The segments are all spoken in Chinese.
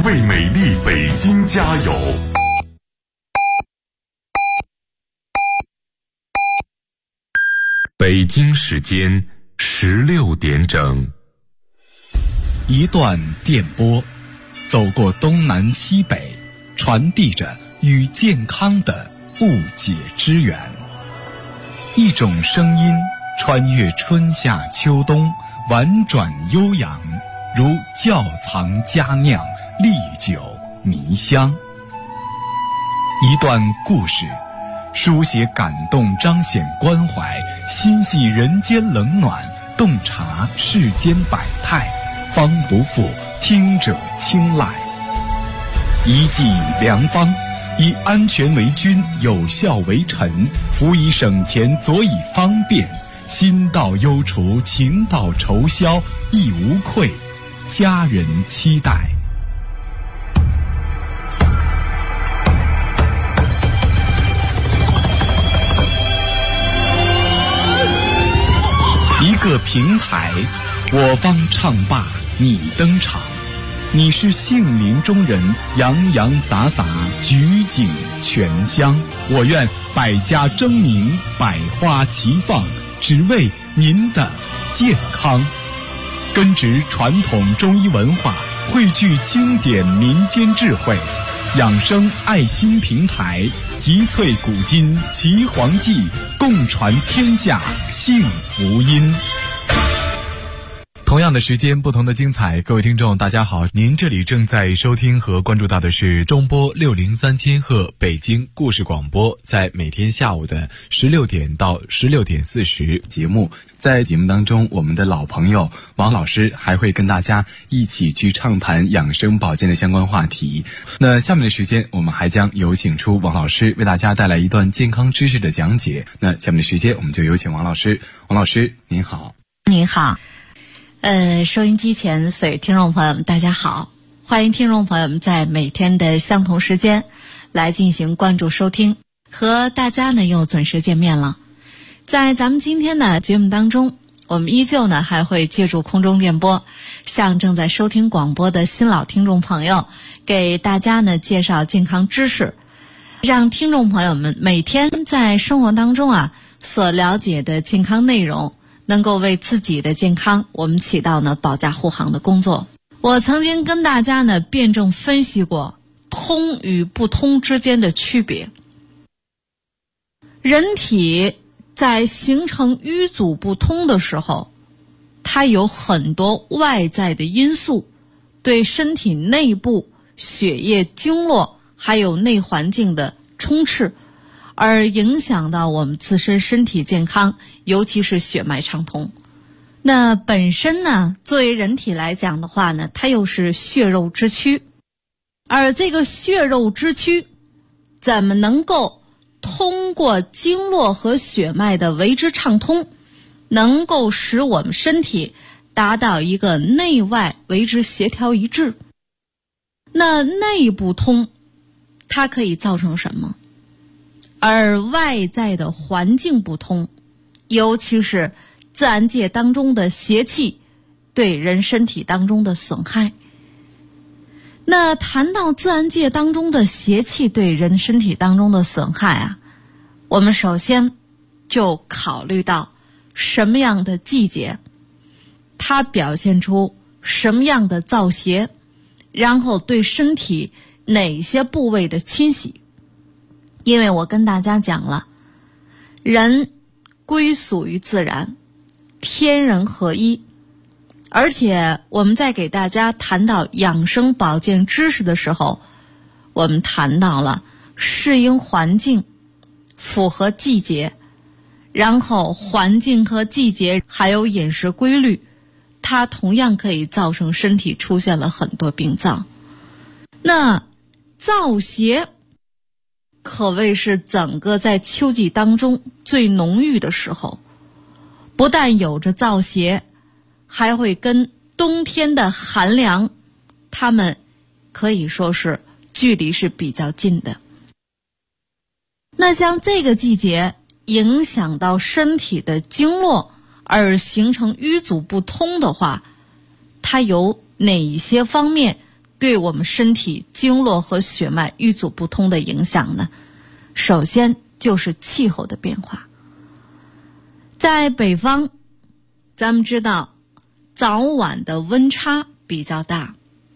为美丽北京加油！北京时间16点整。 一段电波，走过东南西北，传递着与健康的不解之缘。一种声音穿越春夏秋冬，婉转悠扬，如窖藏佳酿，历久弥香。一段故事，书写感动，彰显关怀，心系人间冷暖，洞察世间百态，方不负听者青睐。一剂良方，以安全为君，有效为臣，辅以省钱，佐以方便，心到忧除，情到愁消，亦无愧，家人期待。一个平台，我方唱罢你登场，你是杏林中人，洋洋洒洒，举景全香。我愿百家争鸣，百花齐放，只为您的健康。根植传统中医文化，汇聚经典民间智慧，养生爱心平台，集萃古今奇黄记，共传天下幸福音。同样的时间，不同的精彩。各位听众大家好，您这里正在收听和关注到的是中波603千赫北京故事广播，在每天下午的16点到16点40节目。在节目当中，我们的老朋友王老师还会跟大家一起去畅谈养生保健的相关话题。那下面的时间，我们还将有请出王老师为大家带来一段健康知识的讲解。那下面的时间，我们就有请王老师。王老师您好。 您好。收音机前所有听众朋友们大家好，欢迎听众朋友们在每天的相同时间来进行关注收听，和大家呢又准时见面了。在咱们今天的节目当中，我们依旧呢还会借助空中电波，向正在收听广播的新老听众朋友，给大家呢介绍健康知识，让听众朋友们每天在生活当中所了解的健康内容能够为自己的健康我们起到呢保驾护航的工作。我曾经跟大家呢辩证分析过通与不通之间的区别。人体在形成瘀阻不通的时候，它有很多外在的因素对身体内部血液经络还有内环境的充斥，而影响到我们自身身体健康，尤其是血脉畅通。那本身呢，作为人体来讲的话呢，它又是血肉之躯，而这个血肉之躯怎么能够通过经络和血脉的为之畅通，能够使我们身体达到一个内外为之协调一致？那内不通，它可以造成什么？而外在的环境不通，尤其是自然界当中的邪气对人身体当中的损害。那谈到自然界当中的邪气对人身体当中的损害我们首先就考虑到什么样的季节，它表现出什么样的燥邪，然后对身体哪些部位的侵袭。因为我跟大家讲了，人归属于自然，天人合一，而且我们在给大家谈到养生保健知识的时候，我们谈到了适应环境，符合季节，然后环境和季节还有饮食规律，它同样可以造成身体出现了很多病灶。那燥邪可谓是整个在秋季当中最浓郁的时候，不但有着燥邪，还会跟冬天的寒凉，它们可以说是距离是比较近的。那像这个季节影响到身体的经络而形成瘀阻不通的话，它有哪一些方面对我们身体经络和血脉瘀阻不通的影响呢？首先就是气候的变化。在北方，咱们知道早晚的温差比较大，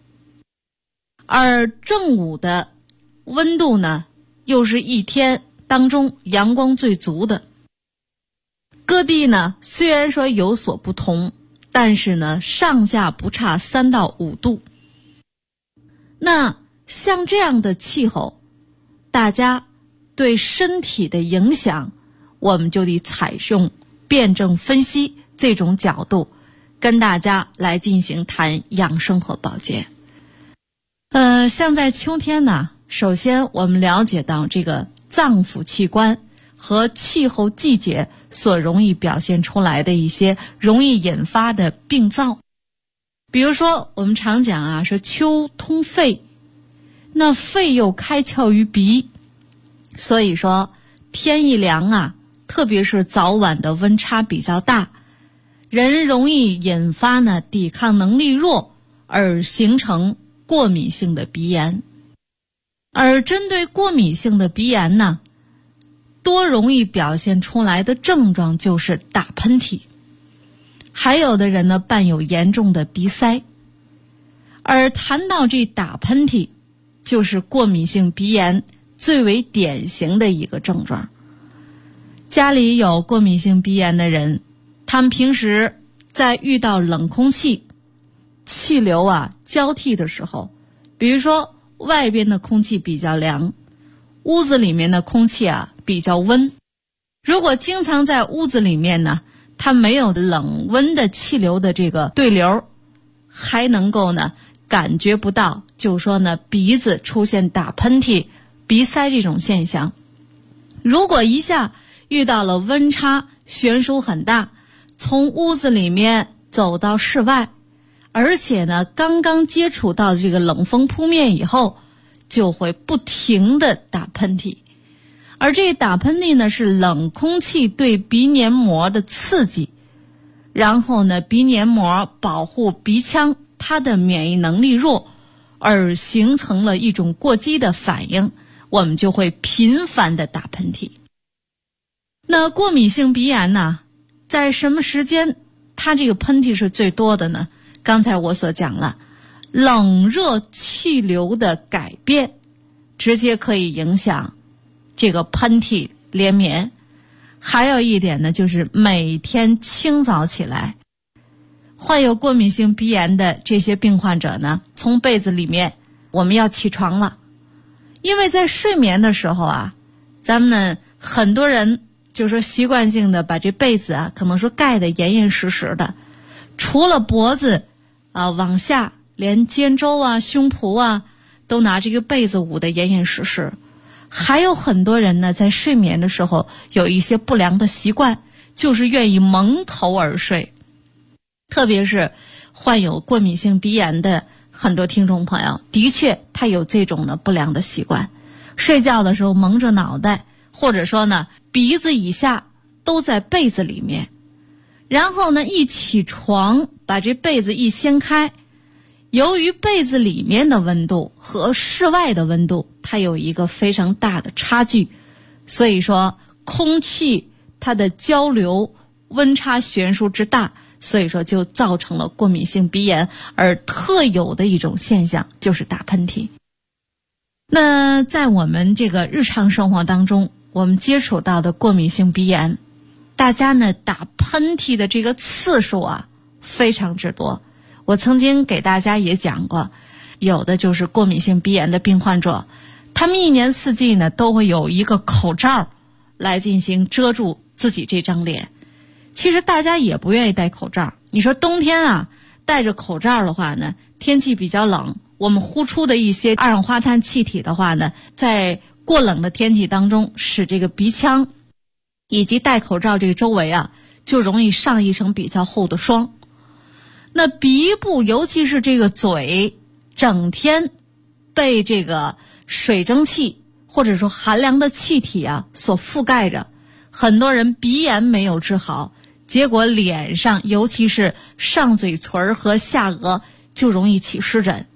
而正午的温度呢，又是一天当中阳光最足的。各地呢虽然说有所不同，但是呢上下不差3到5度。那像这样的气候，大家对身体的影响，我们就得采用辩证分析这种角度，跟大家来进行谈养生和保健。像在秋天呢，首先我们了解到这个脏腑器官和气候季节所容易表现出来的一些容易引发的病灶。比如说我们常讲啊，说秋通肺，那肺又开窍于鼻，所以说天一凉啊，特别是早晚的温差比较大，人容易引发呢抵抗能力弱，而形成过敏性的鼻炎。而针对过敏性的鼻炎呢，多容易表现出来的症状就是打喷嚏，还有的人呢伴有严重的鼻塞。而谈到这打喷嚏，就是过敏性鼻炎最为典型的一个症状。家里有过敏性鼻炎的人，他们平时在遇到冷空气气流交替的时候，比如说外边的空气比较凉，屋子里面的空气比较温。如果经常在屋子里面呢，它没有冷温的气流的这个对流，还能够呢感觉不到，就是说呢鼻子出现打喷嚏、鼻塞这种现象。如果一下遇到了温差悬殊很大，从屋子里面走到室外，而且呢刚刚接触到这个冷风扑面以后，就会不停的打喷嚏。而这打喷嚏呢是冷空气对鼻黏膜的刺激，然后呢鼻黏膜保护鼻腔它的免疫能力弱，而形成了一种过激的反应，我们就会频繁的打喷嚏。那过敏性鼻炎呢，在什么时间它这个喷嚏是最多的呢？刚才我所讲了，冷热气流的改变直接可以影响这个喷嚏连绵。还有一点呢，就是每天清早起来，患有过敏性鼻炎的这些病患者呢，从被子里面我们要起床了。因为在睡眠的时候咱们很多人就是说习惯性的把这被子可能说盖得严严实实的，除了脖子往下，连肩周胸脯都拿这个被子捂得严严实实。还有很多人呢，在睡眠的时候有一些不良的习惯，就是愿意蒙头而睡。特别是患有过敏性鼻炎的很多听众朋友，的确他有这种的不良的习惯，睡觉的时候蒙着脑袋，或者说呢鼻子以下都在被子里面，然后呢一起床把这被子一掀开，由于被子里面的温度和室外的温度它有一个非常大的差距，所以说空气它的交流温差悬殊之大，所以说就造成了过敏性鼻炎，而特有的一种现象就是打喷嚏。那在我们这个日常生活当中，我们接触到的过敏性鼻炎，大家呢打喷嚏的这个次数非常之多。我曾经给大家也讲过，有的就是过敏性鼻炎的病患者，他们一年四季呢都会有一个口罩来进行遮住自己这张脸。其实大家也不愿意戴口罩，你说冬天戴着口罩的话呢，天气比较冷，我们呼出的一些二氧化碳气体的话呢，在过冷的天气当中，使这个鼻腔以及戴口罩这个周围就容易上一层比较厚的霜。那鼻部尤其是这个嘴，整天被这个水蒸气或者说寒凉的气体所覆盖着，很多人鼻炎没有治好，结果脸上尤其是上嘴唇和下颚就容易起湿疹。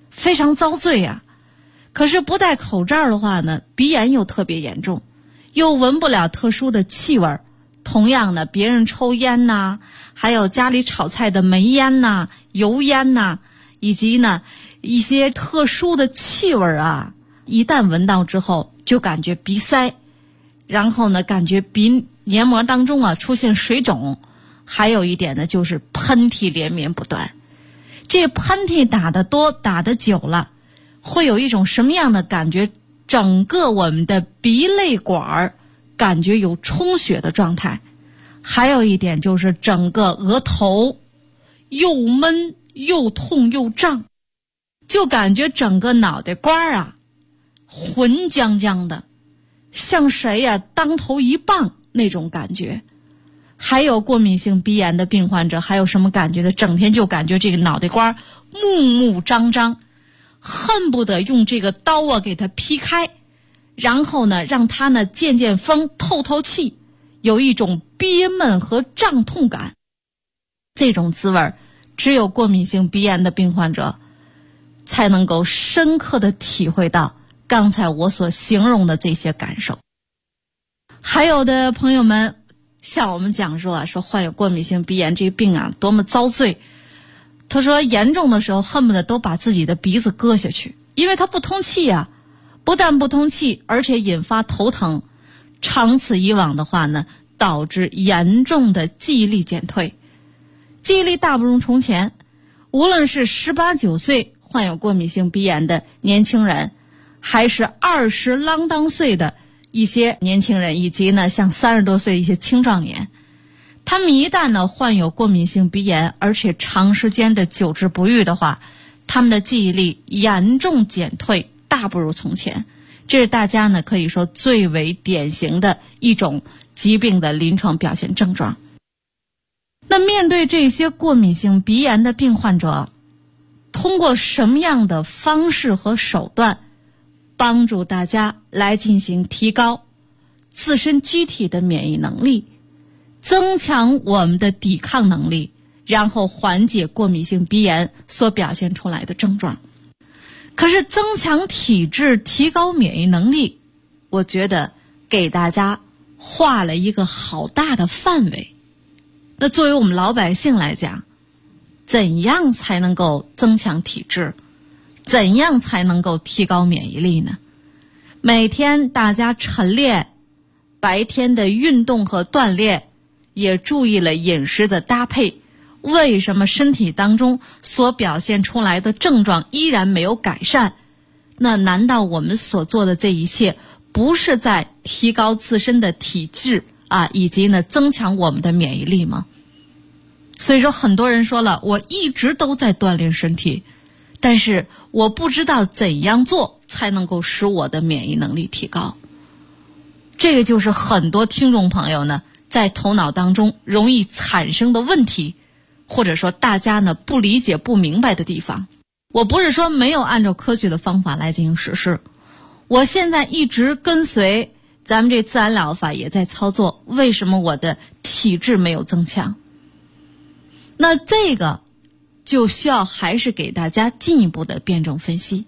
非常遭罪啊。可是不戴口罩的话呢，鼻炎又特别严重，又闻不了特殊的气味。同样呢，别人抽烟呐，还有家里炒菜的煤烟呐、油烟呐，以及呢一些特殊的气味啊，一旦闻到之后就感觉鼻塞，然后呢感觉鼻黏膜当中啊出现水肿，还有一点呢就是喷嚏连绵不断。这喷嚏打得多打得久了，会有一种什么样的感觉？整个我们的鼻泪管感觉有充血的状态。还有一点就是整个额头又闷又痛又胀，就感觉整个脑袋瓜啊浑僵僵的，像谁呀当头一棒那种感觉。还有过敏性鼻炎的病患者还有什么感觉的？整天就感觉这个脑袋瓜木木张张，恨不得用这个刀啊给它劈开，然后呢让它呢见见风透透气，有一种憋闷和胀痛感。这种滋味只有过敏性鼻炎的病患者才能够深刻的体会到刚才我所形容的这些感受。还有的朋友们向我们讲说患有过敏性鼻炎这个病啊多么遭罪。他说严重的时候恨不得都把自己的鼻子割下去，因为它不通气啊，不但不通气，而且引发头疼，长此以往的话呢，导致严重的记忆力减退，记忆力大不如从前。无论是18、19岁患有过敏性鼻炎的年轻人，还是20啷当岁的一些年轻人，以及呢像30多岁的一些青壮年，他们一旦呢患有过敏性鼻炎，而且长时间的久治不愈的话，他们的记忆力严重减退，大不如从前。这是大家呢可以说最为典型的一种疾病的临床表现症状。那面对这些过敏性鼻炎的病患者，通过什么样的方式和手段帮助大家来进行提高自身机体的免疫能力，增强我们的抵抗能力，然后缓解过敏性鼻炎所表现出来的症状。可是增强体质、提高免疫能力，我觉得给大家画了一个好大的范围。那作为我们老百姓来讲，怎样才能够增强体质？怎样才能够提高免疫力呢？每天大家晨练，白天的运动和锻炼，也注意了饮食的搭配。为什么身体当中所表现出来的症状依然没有改善？那难道我们所做的这一切不是在提高自身的体质啊，以及呢增强我们的免疫力吗？所以说很多人说了，我一直都在锻炼身体，但是我不知道怎样做才能够使我的免疫能力提高。这个就是很多听众朋友呢在头脑当中容易产生的问题，或者说大家呢不理解不明白的地方。我不是说没有按照科学的方法来进行实施，我现在一直跟随咱们这自然疗法也在操作，为什么我的体质没有增强？那这个就需要还是给大家进一步的辩证分析。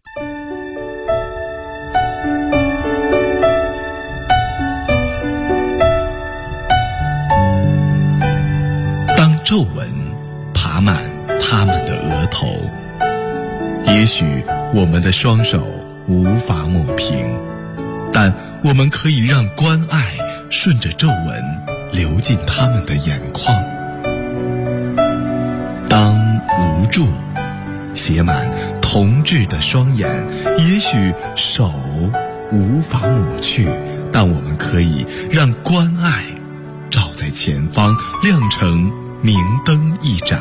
当皱纹爬满他们的额头，也许我们的双手无法抹平，但我们可以让关爱顺着皱纹流进他们的眼眶。当无助写满同志的双眼，也许手无法抹去，但我们可以让关爱照在前方，亮成明灯一盏。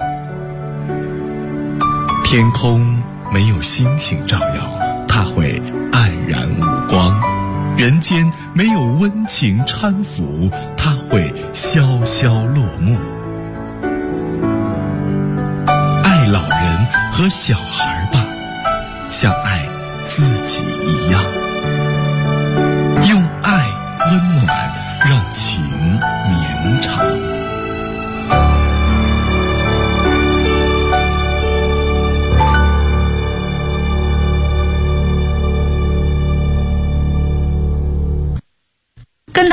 天空没有星星照耀，它会黯然无光；人间没有温情搀扶，它会萧萧落幕。爱老人和小孩吧，像爱自己一样，用爱温暖，让情绵长。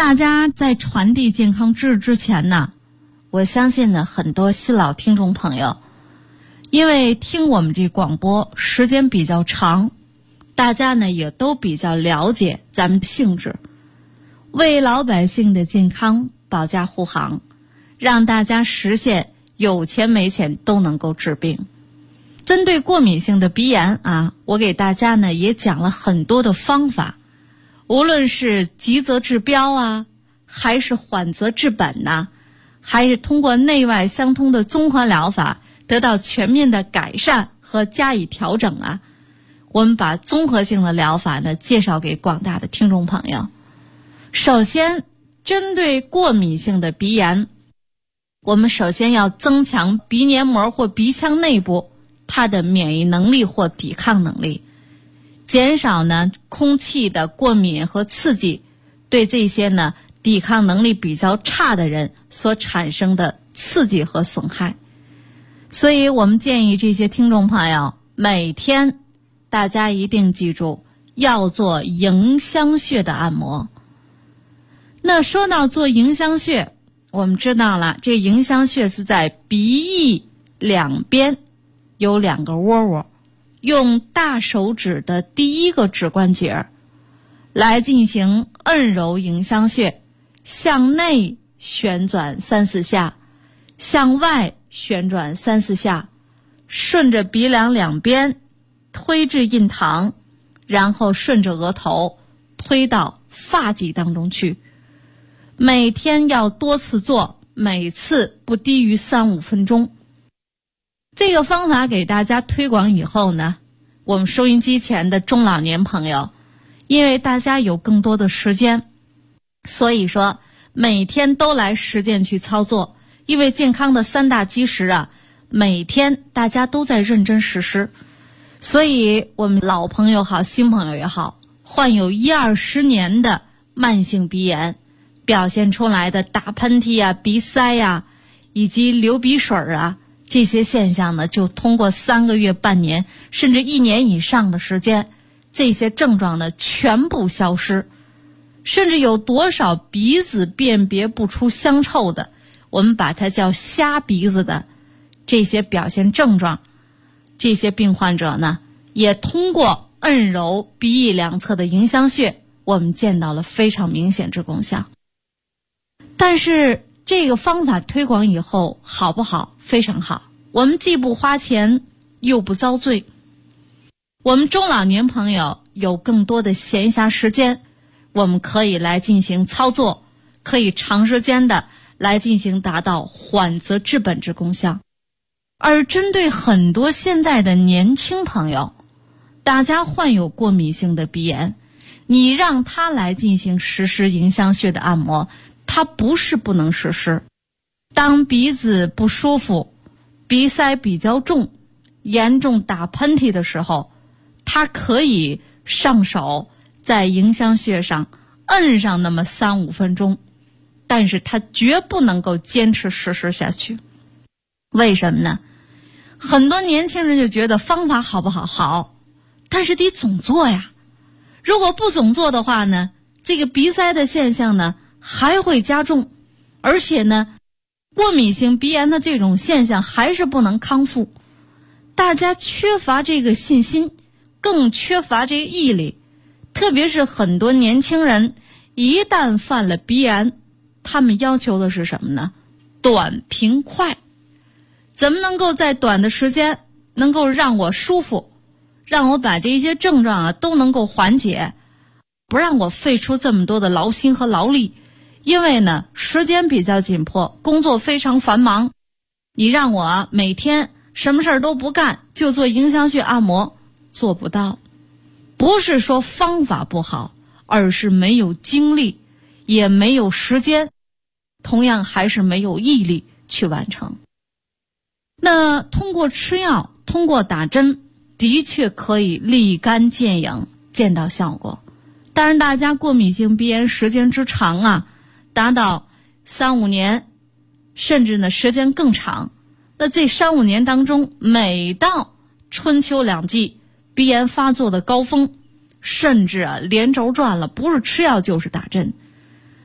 大家在传递健康知识之前呢，我相信呢，很多新老听众朋友，因为听我们这广播时间比较长，大家呢也都比较了解咱们的性质，为老百姓的健康保驾护航，让大家实现有钱没钱都能够治病。针对过敏性的鼻炎啊，我给大家呢也讲了很多的方法，无论是急则治标啊，还是缓则治本呐，还是通过内外相通的综合疗法得到全面的改善和加以调整啊，我们把综合性的疗法呢介绍给广大的听众朋友。首先，针对过敏性的鼻炎，我们首先要增强鼻黏膜或鼻腔内部它的免疫能力或抵抗能力，减少呢空气的过敏和刺激对这些呢抵抗能力比较差的人所产生的刺激和损害。所以我们建议这些听众朋友，每天大家一定记住要做迎香穴的按摩。那说到做迎香穴，我们知道了，这迎香穴是在鼻翼两边有2个窝窝，用大手指的第1个指关节来进行按揉迎香穴，向内旋转3-4下，向外旋转3-4下，顺着鼻梁两边推至印堂，然后顺着额头推到发际当中去。每天要多次做，每次不低于3-5分钟。这个方法给大家推广以后呢，我们收音机前的中老年朋友，因为大家有更多的时间，所以说每天都来实践去操作。因为健康的3大基石啊，每天大家都在认真实施，所以我们老朋友好，新朋友也好，患有10-20年的慢性鼻炎，表现出来的打喷嚏啊、鼻塞啊，以及流鼻水啊，这些现象呢，就通过3个月、半年，甚至1年以上的时间，这些症状呢全部消失。甚至有多少鼻子辨别不出香臭的，我们把它叫瞎鼻子的这些表现症状，这些病患者呢，也通过按揉鼻翼两侧的迎香穴，我们见到了非常明显之功效。但是这个方法推广以后好不好？非常好，我们既不花钱又不遭罪。我们中老年朋友有更多的闲暇时间，我们可以来进行操作，可以长时间的来进行达到缓则治本之功效。而针对很多现在的年轻朋友，大家患有过敏性的鼻炎，你让他来进行实施迎香穴的按摩，他不是不能实施。当鼻子不舒服、鼻塞比较重、严重打喷嚏的时候，他可以上手在迎香穴上摁上那么3-5分钟，但是他绝不能够坚持实施下去。为什么呢？很多年轻人就觉得方法好不好？好，但是得总做呀。如果不总做的话呢，这个鼻塞的现象呢还会加重，而且呢，过敏性鼻炎的这种现象还是不能康复。大家缺乏这个信心，更缺乏这个毅力。特别是很多年轻人一旦犯了鼻炎，他们要求的是什么呢？短平快。怎么能够在短的时间能够让我舒服，让我把这些症状啊都能够缓解，不让我费出这么多的劳心和劳力。因为呢，时间比较紧迫，工作非常繁忙，你让我每天什么事儿都不干就做迎香穴按摩，做不到。不是说方法不好，而是没有精力，也没有时间，同样还是没有毅力去完成。那通过吃药，通过打针，的确可以立竿见影，见到效果。当然大家过敏性鼻炎时间之长啊，达到3-5年，甚至呢时间更长。那这3-5年当中，每到春秋两季鼻炎发作的高峰，甚至连轴转了，不是吃药就是打针。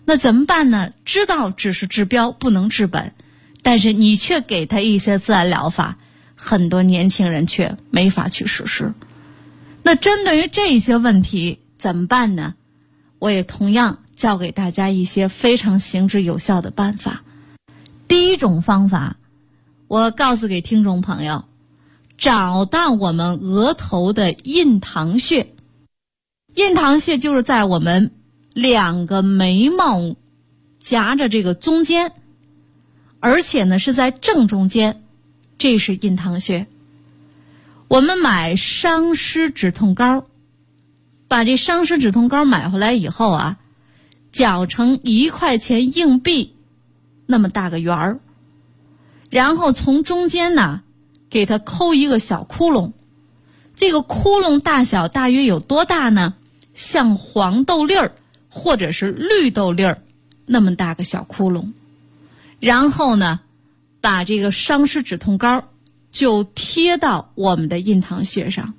那怎么办呢？知道只是治标不能治本，但是你却给他一些自然疗法，很多年轻人却没法去实施。那针对于这些问题怎么办呢？我也同样教给大家一些非常行之有效的办法。第一种方法，我告诉给听众朋友，找到我们额头的印堂穴。印堂穴就是在我们两个眉毛夹着这个中间，而且呢是在正中间，这是印堂穴。我们买伤湿止痛膏，把这伤湿止痛膏买回来以后啊，搅成1块钱硬币那么大个圆儿，然后从中间呢给它抠一个小窟窿。这个窟窿大小大约有多大呢？像黄豆粒儿或者是绿豆粒儿那么大个小窟窿。然后呢，把这个伤湿止痛膏就贴到我们的印堂穴上，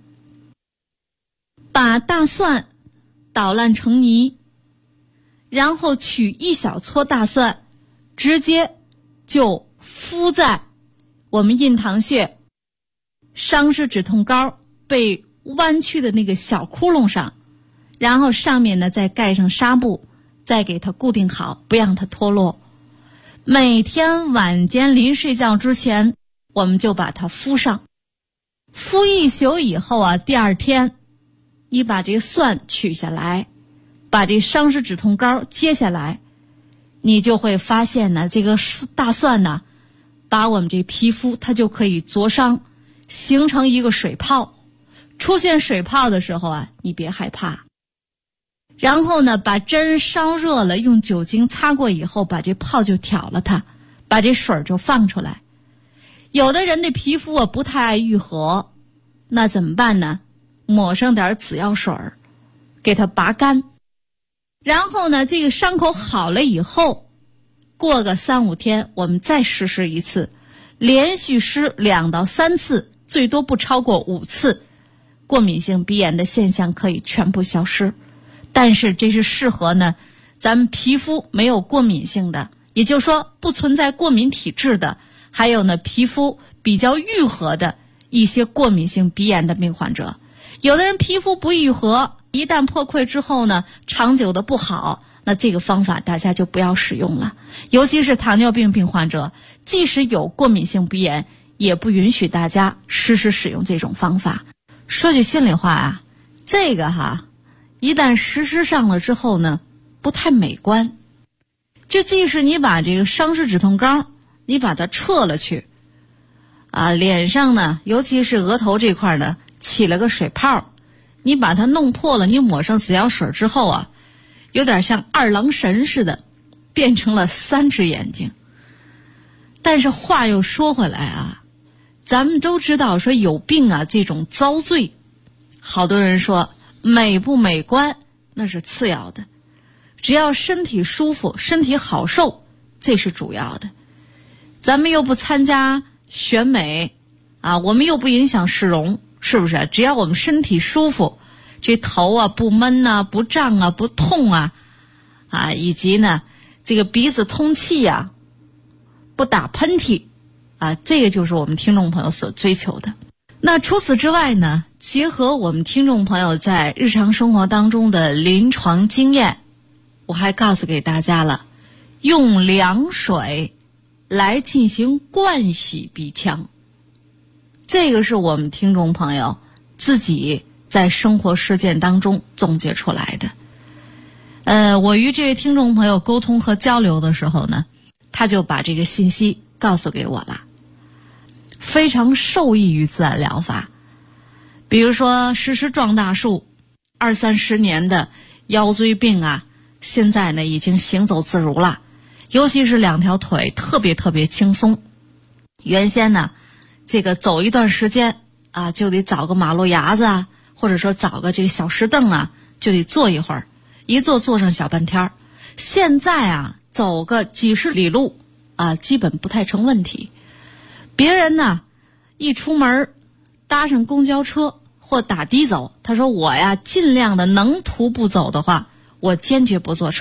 把大蒜捣烂成泥，然后取1小撮大蒜，直接就敷在我们印堂穴伤湿止痛膏被弯曲的那个小窟窿上，然后上面呢再盖上纱布，再给它固定好，不让它脱落。每天晚间临睡觉之前，我们就把它敷上。敷1宿以后啊，第二天你把这个蒜取下来，把这伤湿止痛膏揭下来，你就会发现呢，这个大蒜呢，把我们这皮肤它就可以灼伤，形成一个水泡。出现水泡的时候啊，你别害怕。然后呢，把针烧热了，用酒精擦过以后，把这泡就挑了它，把这水就放出来。有的人的皮肤啊不太爱愈合，那怎么办呢？抹上点紫药水，给它拔干。然后呢，这个伤口好了以后，过个3、5天，我们再实施一次，连续施2到3次，最多不超过5次，过敏性鼻炎的现象可以全部消失。但是这是适合呢咱们皮肤没有过敏性的，也就是说不存在过敏体质的，还有呢皮肤比较愈合的一些过敏性鼻炎的病患者。有的人皮肤不愈合，一旦破溃之后呢，长久的不好，那这个方法大家就不要使用了。尤其是糖尿病病患者，即使有过敏性鼻炎，也不允许大家时时使用这种方法。说句心里话啊，这个一旦实施上了之后呢，不太美观。就即使你把这个伤湿止痛膏你把它撤了去脸上呢，尤其是额头这块呢起了个水泡，你把它弄破了，你抹上紫药水之后有点像2郎神似的，变成了3只眼睛。但是话又说回来咱们都知道说有病这种遭罪，好多人说美不美观那是次要的，只要身体舒服，身体好受，这是主要的。咱们又不参加选美我们又不影响市容，是不是？只要我们身体舒服，这头不闷不胀不痛以及呢这个鼻子通气不打喷嚏这个就是我们听众朋友所追求的。那除此之外呢，结合我们听众朋友在日常生活当中的临床经验，我还告诉给大家了，用凉水来进行灌洗鼻腔。这个是我们听众朋友自己在生活实践当中总结出来的。我与这位听众朋友沟通和交流的时候呢，他就把这个信息告诉给我了，非常受益于自然疗法。比如说实施撞大树，20、30年的腰椎病现在呢已经行走自如了，尤其是2条腿特别轻松。原先呢这个走一段时间就得找个马路牙子或者说找个这个小石凳就得坐一会儿，一坐上小半天。现在走个几十里路基本不太成问题。别人呢一出门搭上公交车或打的走，他说我尽量的能徒步走的话，我坚决不坐车，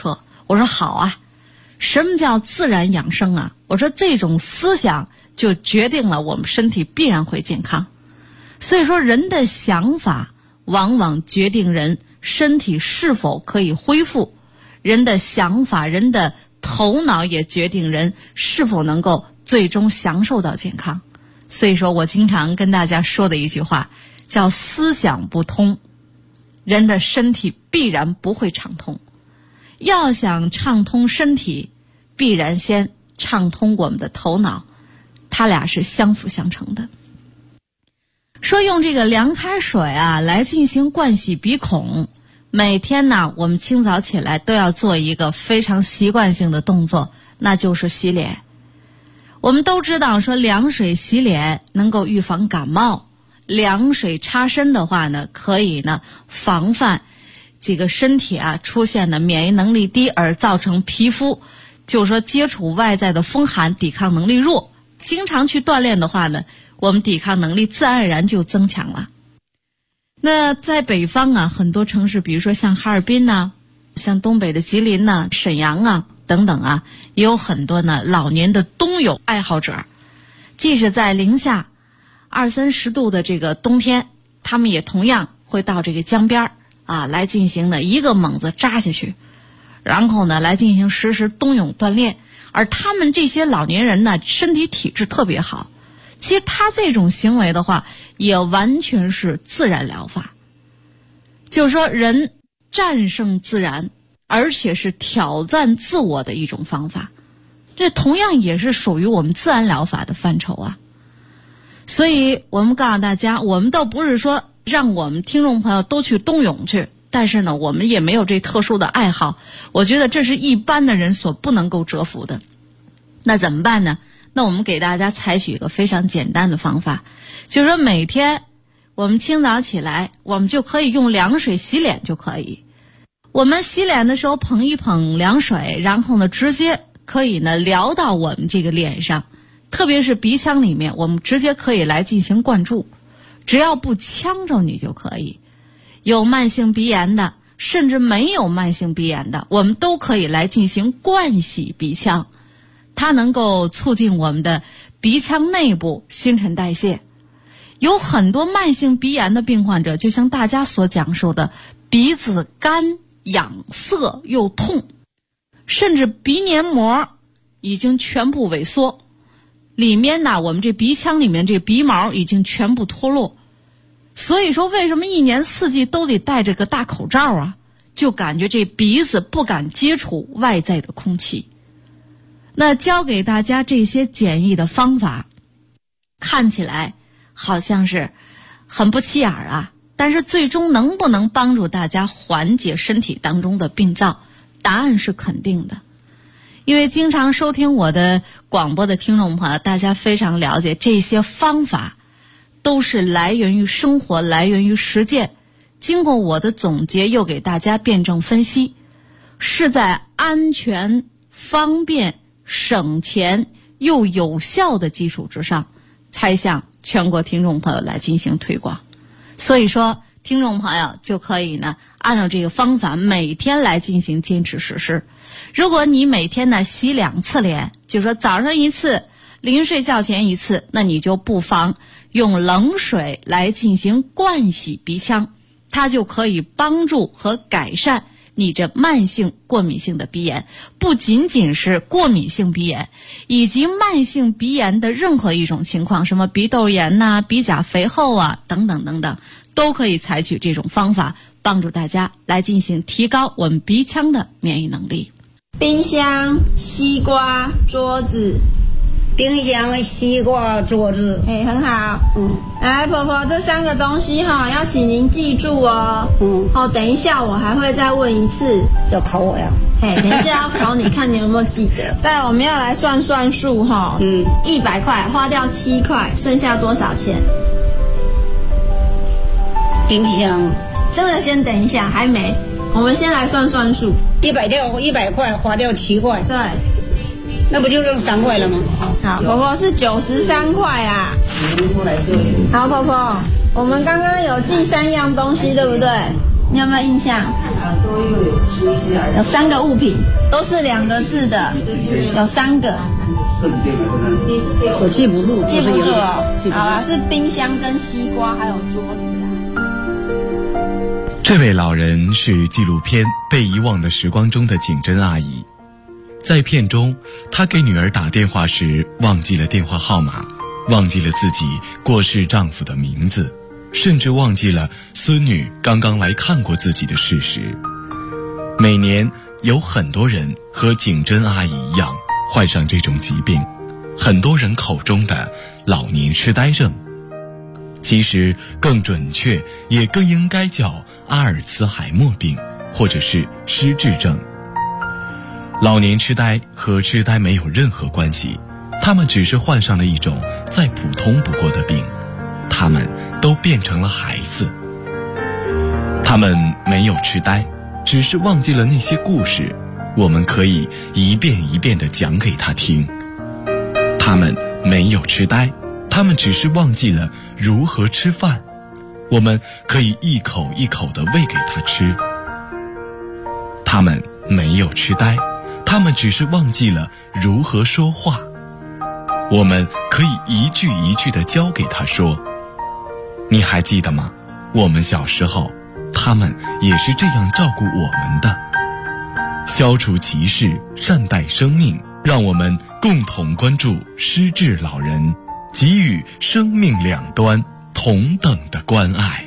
我说好啊。什么叫自然养生啊？我说这种思想就决定了我们身体必然会健康。所以说人的想法往往决定人身体是否可以恢复，人的想法，人的头脑也决定人是否能够最终享受到健康。所以说我经常跟大家说的一句话叫思想不通，人的身体必然不会畅通。要想畅通身体，必然先畅通我们的头脑，它俩是相辅相成的。说用这个凉开水啊来进行灌洗鼻孔，每天呢我们清早起来都要做一个非常习惯性的动作，那就是洗脸。我们都知道说凉水洗脸能够预防感冒，凉水擦身的话呢可以呢防范这个身体啊出现的免疫能力低而造成皮肤就是说接触外在的风寒抵抗能力弱。经常去锻炼的话呢，我们抵抗能力自然而然就增强了。那在北方啊，很多城市比如说像哈尔滨啊，像东北的吉林啊、沈阳啊等等啊，也有很多呢老年的冬泳爱好者，即使在零下20-30度的这个冬天，他们也同样会到这个江边啊来进行呢一个猛子扎下去，然后呢来进行实时冬泳锻炼。而他们这些老年人呢身体体质特别好，其实他这种行为的话也完全是自然疗法，就是说人战胜自然而且是挑战自我的一种方法，这同样也是属于我们自然疗法的范畴啊。所以我们告诉大家，我们倒不是说让我们听众朋友都去冬泳去，但是呢我们也没有这特殊的爱好，我觉得这是一般的人所不能够折服的。那怎么办呢？那我们给大家采取一个非常简单的方法，就是说每天我们清早起来，我们就可以用凉水洗脸就可以。我们洗脸的时候捧一捧凉水，然后呢直接可以呢撩到我们这个脸上，特别是鼻腔里面，我们直接可以来进行灌注，只要不呛着你就可以。有慢性鼻炎的，甚至没有慢性鼻炎的，我们都可以来进行灌洗鼻腔，它能够促进我们的鼻腔内部新陈代谢。有很多慢性鼻炎的病患者，就像大家所讲述的，鼻子干、痒、涩又痛，甚至鼻黏膜已经全部萎缩，里面呢我们这鼻腔里面这鼻毛已经全部脱落。所以说为什么一年四季都得戴着个大口罩啊？就感觉这鼻子不敢接触外在的空气。那教给大家这些简易的方法，看起来好像是很不起眼啊，但是最终能不能帮助大家缓解身体当中的病灶？答案是肯定的。因为经常收听我的广播的听众朋友，大家非常了解这些方法都是来源于生活，来源于实践，经过我的总结又给大家辩证分析，是在安全、方便、省钱又有效的基础之上，才向全国听众朋友来进行推广。所以说听众朋友就可以呢按照这个方法每天来进行坚持实施。如果你每天呢洗2次脸，就说早上1次，临睡觉前1次，那你就不妨用冷水来进行灌洗鼻腔，它就可以帮助和改善你这慢性过敏性的鼻炎。不仅仅是过敏性鼻炎，以及慢性鼻炎的任何一种情况，什么鼻窦炎呐、鼻甲肥厚啊等等等等，都可以采取这种方法帮助大家来进行提高我们鼻腔的免疫能力。 冰箱、西瓜、桌子。 冰箱、西瓜、桌子。 很好。来，婆婆，这3个东西哈，要请您记住哦。等一下我还会再问一次。 要考我呀？ 等一下要考你，看你有没有记得。但我们要来算数哈。100块花掉7块，剩下多少钱？ 冰箱。 真的先等一下，还没。我们先来算数。 100块花掉7块。 对。 那不就剩3块了吗？ 好，婆婆是93块啊。好，婆婆，我们刚刚有记3样东西，对不对？ 你有没有印象？有3个物品，都是2个字的，有3个。 我记不住， 记不住哦。好啊，是冰箱跟西瓜还有桌子啊。 这位老人是纪录片《被遗忘的时光》中的景珍阿姨。在片中，她给女儿打电话时忘记了电话号码，忘记了自己过世丈夫的名字，甚至忘记了孙女刚刚来看过自己的事实。每年有很多人和景珍阿姨一样患上这种疾病，很多人口中的老年痴呆症，其实更准确也更应该叫阿尔茨海默病，或者是失智症。老年痴呆和痴呆没有任何关系，他们只是患上了一种再普通不过的病，他们都变成了孩子。他们没有痴呆，只是忘记了那些故事，我们可以一遍一遍地讲给他听。他们没有痴呆，他们只是忘记了如何吃饭，我们可以一口一口地喂给他吃。他们没有痴呆，他们只是忘记了如何说话，我们可以一句一句地教给他说。你还记得吗？我们小时候，他们也是这样照顾我们的。消除歧视，善待生命，让我们共同关注失智老人，给予生命两端同等的关爱。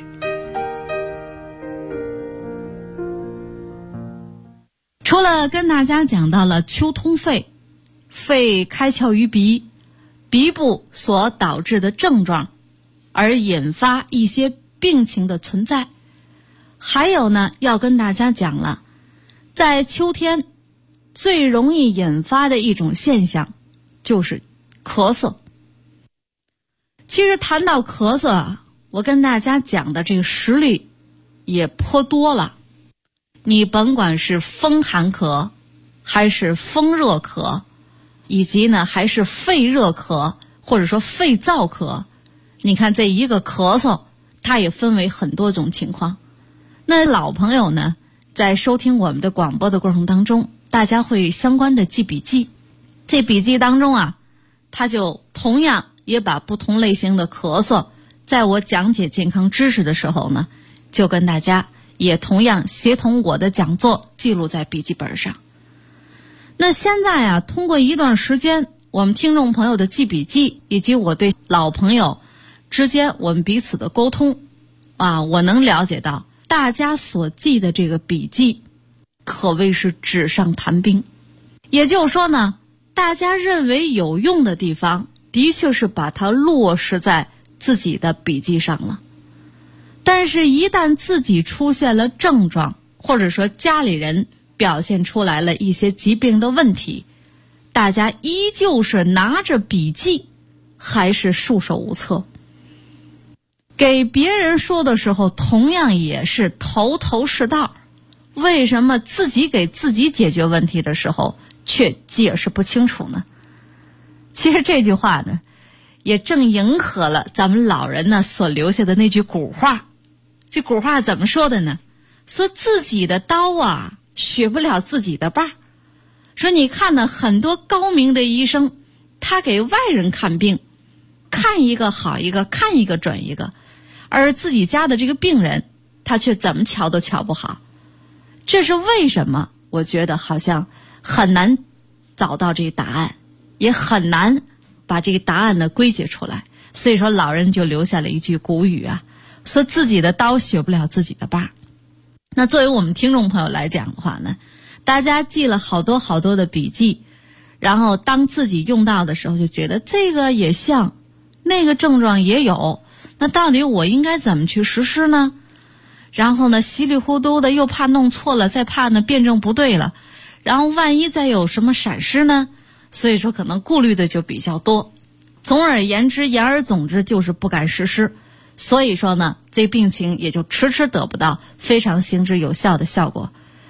除了跟大家讲到了丘通肺，肺开窍于鼻，鼻部所导致的症状，而引发一些病情的存在，还有呢，要跟大家讲了，在秋天最容易引发的一种现象就是咳嗽。其实谈到咳嗽啊，我跟大家讲的这个实例也颇多了。你甭管是风寒咳，还是风热咳，以及呢还是肺热咳，或者说肺燥咳，你看这一个咳嗽它也分为很多种情况。那老朋友呢，在收听我们的广播的过程当中，大家会相关的记笔记。这笔记当中啊，他就同样也把不同类型的咳嗽，在我讲解健康知识的时候呢，就跟大家也同样协同我的讲座记录在笔记本上。那现在啊，通过一段时间我们听众朋友的记笔记，以及我对老朋友之间我们彼此的沟通啊，我能了解到大家所记的这个笔记可谓是纸上谈兵。也就是说呢，大家认为有用的地方的确是把它落实在自己的笔记上了，但是一旦自己出现了症状，或者说家里人表现出来了一些疾病的问题，大家依旧是拿着笔记，还是束手无策。给别人说的时候同样也是头头是道，为什么自己给自己解决问题的时候却解释不清楚呢？其实这句话呢，也正迎合了咱们老人呢所留下的那句古话。这古话怎么说的呢？说自己的刀啊，学不了自己的把。说你看呢，很多高明的医生，他给外人看病，看一个好一个，看一个准一个，而自己家的这个病人，他却怎么瞧都瞧不好。这是为什么？我觉得好像很难找到这个答案，也很难把这个答案呢归结出来。所以说老人就留下了一句古语啊，说自己的刀学不了自己的把。那作为我们听众朋友来讲的话呢，大家记了好多好多的笔记，然后当自己用到的时候就觉得这个也像，那个症状也有，那到底我应该怎么去实施呢？然后呢，稀里糊涂的又怕弄错了，再怕呢辩证不对了，然后万一再有什么闪失呢？所以说可能顾虑的就比较多。总而言之，言而总之就是不敢实施。所以说呢，这病情也就迟迟得不到非常行之有效的效果。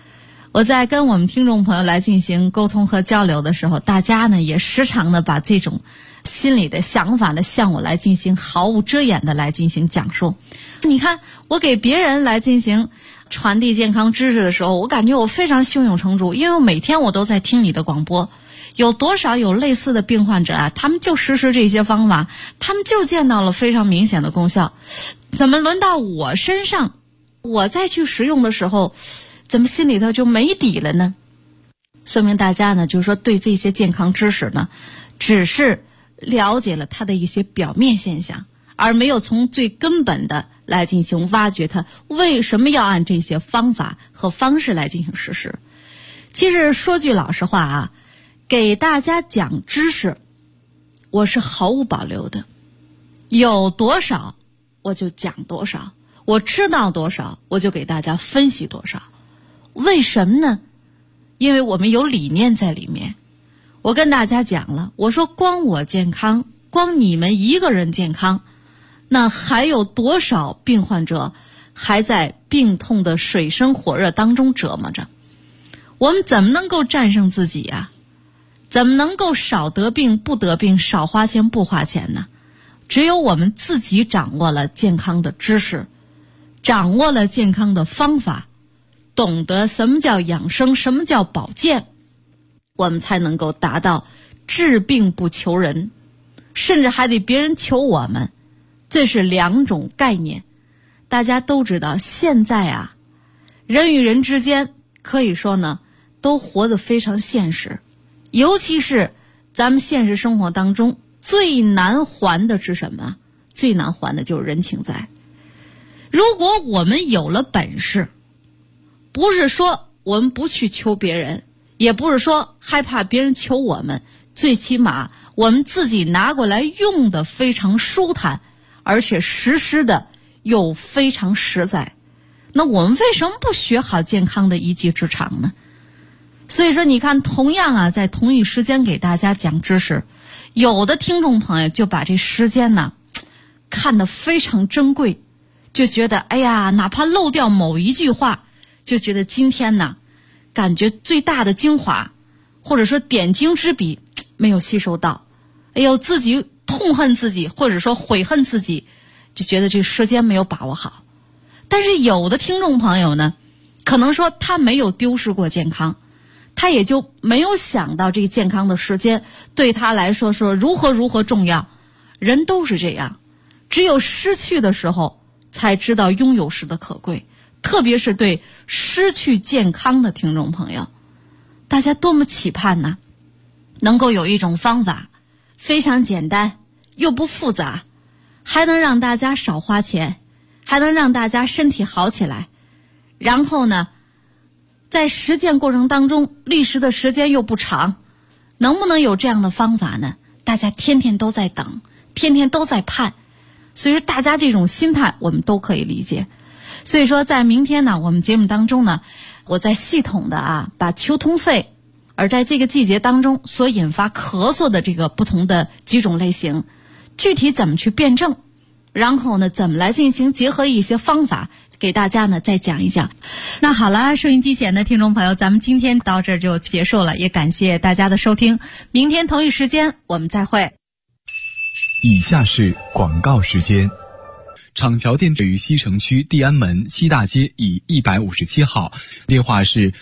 我在跟我们听众朋友来进行沟通和交流的时候，大家呢也时常的把这种心里的想法呢向我来进行毫无遮掩的来进行讲述。你看我给别人来进行传递健康知识的时候，我感觉我非常胸有成竹，因为我每天我都在听你的广播，有多少有类似的病患者啊，他们就实施这些方法，他们就见到了非常明显的功效，怎么轮到我身上，我再去使用的时候，怎么心里头就没底了呢？说明大家呢，就是说对这些健康知识呢，只是了解了它的一些表面现象，而没有从最根本的来进行挖掘它为什么要按这些方法和方式来进行实施。其实说句老实话啊，给大家讲知识，我是毫无保留的，有多少我就讲多少，我知道多少我就给大家分析多少。为什么呢？因为我们有理念在里面。我跟大家讲了，我说光我健康，光你们一个人健康，那还有多少病患者还在病痛的水深火热当中折磨着？我们怎么能够战胜自己呀？怎么能够少得病不得病，少花钱不花钱呢？只有我们自己掌握了健康的知识，掌握了健康的方法，懂得什么叫养生，什么叫保健，我们才能够达到治病不求人，甚至还得别人求我们，这是两种概念。大家都知道现在啊，人与人之间可以说呢都活得非常现实，尤其是咱们现实生活当中最难还的是什么？最难还的就是人情债。如果我们有了本事，不是说我们不去求别人，也不是说害怕别人求我们，最起码我们自己拿过来用的非常舒坦，而且实施的又非常实在，那我们为什么不学好健康的一技之长呢？所以说你看，同样啊，在同一时间给大家讲知识，有的听众朋友就把这时间呢看得非常珍贵，就觉得哎呀，哪怕漏掉某一句话，就觉得今天呢感觉最大的精华或者说点睛之笔没有吸收到，哎呦，自己痛恨自己，或者说悔恨自己，就觉得这个时间没有把握好。但是有的听众朋友呢，可能说他没有丢失过健康，他也就没有想到这个健康的时间对他来说说如何重要。人都是这样，只有失去的时候才知道拥有时的可贵，特别是对失去健康的听众朋友，大家多么期盼呢，能够有一种方法非常简单又不复杂，还能让大家少花钱，还能让大家身体好起来，然后呢在实践过程当中历时的时间又不长，能不能有这样的方法呢？大家天天都在等，天天都在盼，所以说大家这种心态我们都可以理解。所以说在明天呢，我们节目当中呢，我在系统的把秋冬肺而在这个季节当中所引发咳嗽的这个不同的几种类型，具体怎么去辩证，然后呢怎么来进行结合一些方法给大家呢再讲一讲。那好了，收音机前的听众朋友，咱们今天到这儿就结束了，也感谢大家的收听，明天同一时间我们再会。 以下是广告时间。厂桥店位于西城区地安门西大街以157号，电话是